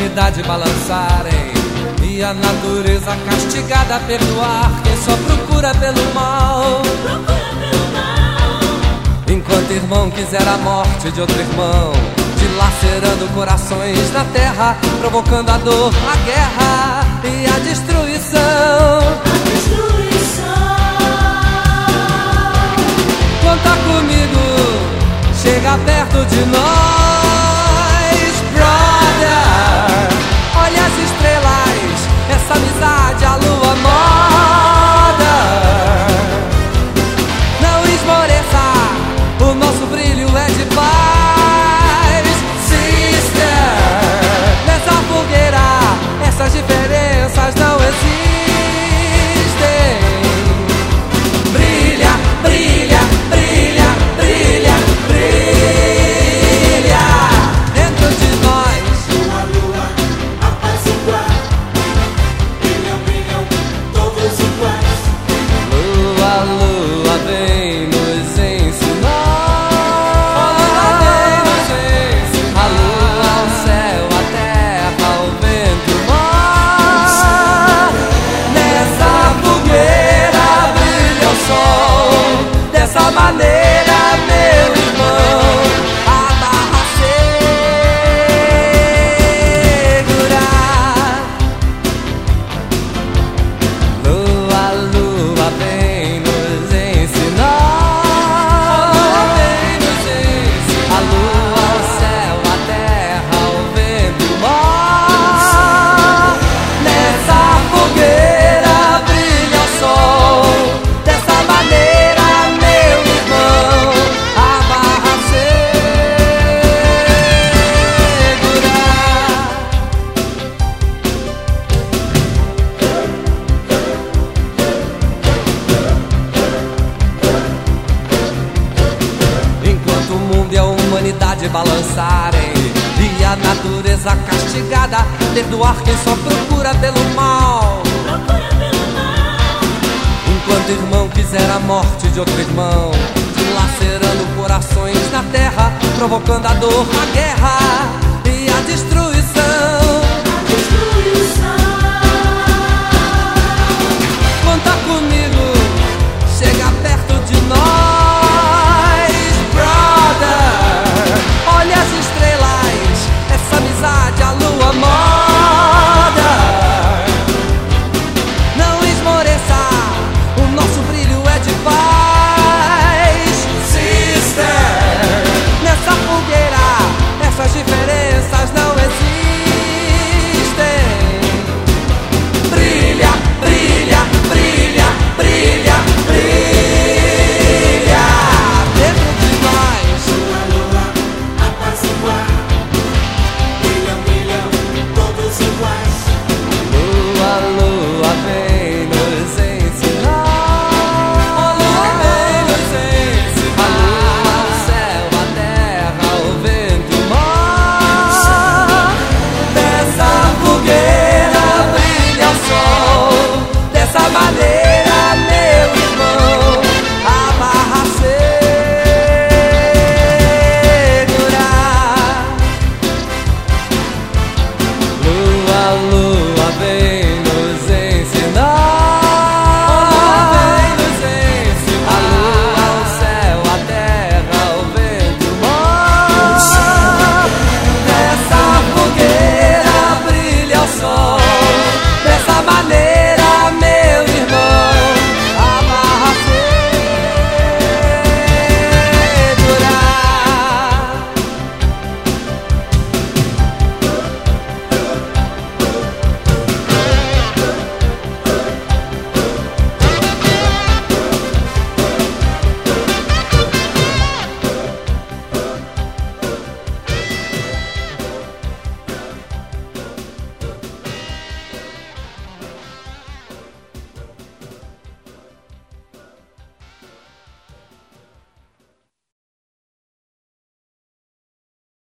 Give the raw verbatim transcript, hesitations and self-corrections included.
humanidade balançarem e a natureza castigada perdoar quem só procura pelo mal. Enquanto irmão quiser a morte de outro irmão, dilacerando corações na terra, provocando a dor, a guerra e a destruição. A destruição. Conta comigo, chega perto de nós, brother. Olha as estrelas, essa amizade, a lua moda. Não esmoreça, o nosso brilho é de paz, sister. Nessa fogueira, essas diferenças não existem. Brilha, brilha, brilha, brilha, brilha dentro de nós. Lua, lua, apaziguar. Brilham, brilham, todos iguais. Lua, lua, vem nos ensinar. A lua, o céu, a terra, o vento, o mar. Nessa fogueira brilha o sol. Dessa maneira, meu irmão, a barra segurar. Lua, lua, vem nos ensinar. A lua, o céu, a terra, o vento, o mar. Nessa fogueira brilha o sol. Dessa maneira, meu irmão, a barra segurar. Enquanto o mundo e a humanidade balançarem e a natureza castigada perdoar quem só procura pelo mal. Enquanto irmão quiser a morte de outro irmão, dilacerando corações na terra, provocando a dor, a guerra e a